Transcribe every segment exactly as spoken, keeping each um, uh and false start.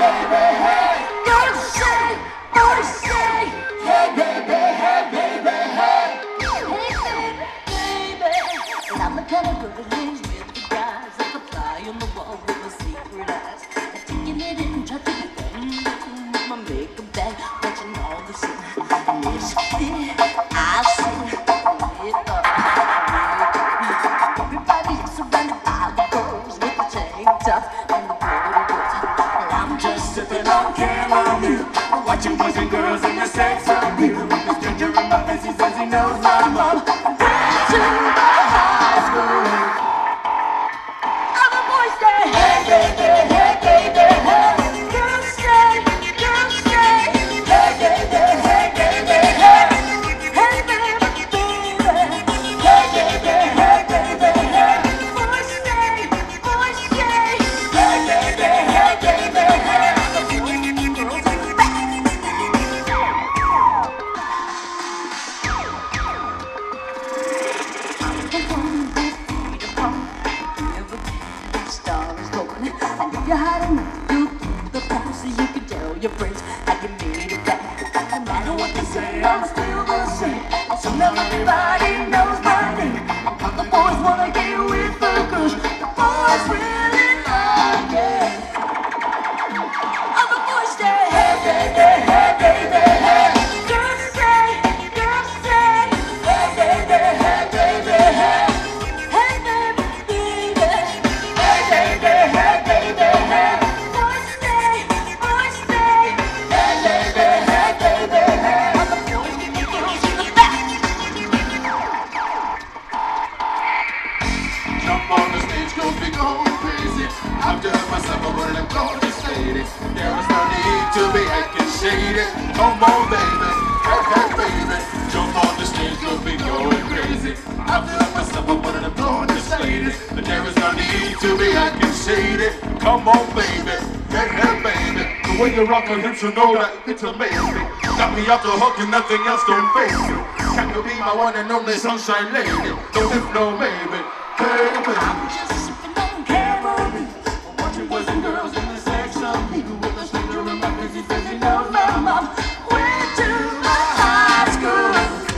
I'm the kind of girl that hangs with the guys like a fly on the wall with my secret eyes. I'm taking it in, trying to be done with my makeup bag, watching all the sin. And it's fit, I see it up. Everybody's surrounded by the girls with the tank tops and the photos. And I'm just sipping on chamomile, watching boys and girls in the sex appeal. With the stranger in my face, he says he knows my mom. To high school. Other boys say, hey baby, hey baby, hey. Girls say, girls say, hey baby, hey baby, hey. Hey baby, baby, hey baby, hey baby, hey. Boys say, boys say, hey baby, hey baby, hey. Girls in the back. And if you had enough, you keep the past so you can tell your friends how you made it back. No matter what they say, I'm still the same. And so now everybody knows my name. And all the boys wanna get with the girls. The boys really love it. All the boys say, hey baby, hey baby, hey. Girls say, girls say, hey baby, hey baby, hey. Hey baby, baby, hey baby, hey baby, hey. Boys say, boys say, hey baby, hey baby, hey. All the boys get the girls in the back. Jump on the stage, go big, go crazy. After myself, I wanted to go to state it. There was no need to be acting shady. Come on, baby, hey, hey, baby. Jump on the stage, go big, going crazy. After myself, I wanted to go to state it. But there was no need to be acting shady. Come on, baby, hey, hey, baby. The way you rock your hips, you know that it's amazing. Got me off the hook and nothing else can face you. Can you be my one and only sunshine lady? No if, no maybe. Hey, baby. I'm just sipping on chamomile, watching boys and girls in the sex appeal. With a stranger in my face, he says he knows my mom. Went to my high school.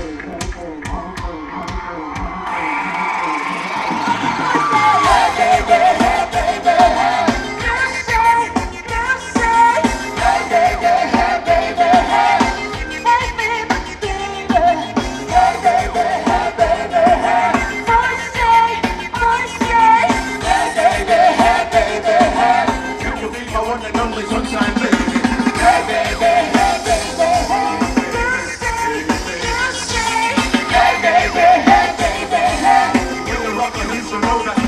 Hey baby, hey baby, hey. Girls say, girls say, hey baby, hey baby, hey. Hey baby, baby, hey baby, hey baby, hey. Boys say, boys say, hey baby, hey baby, hey. Can you be my one and only sunshine lady? Hey baby, hey baby, hey. Girls say, girls say, hey baby, hey baby, hey. When you rock your hips, you know that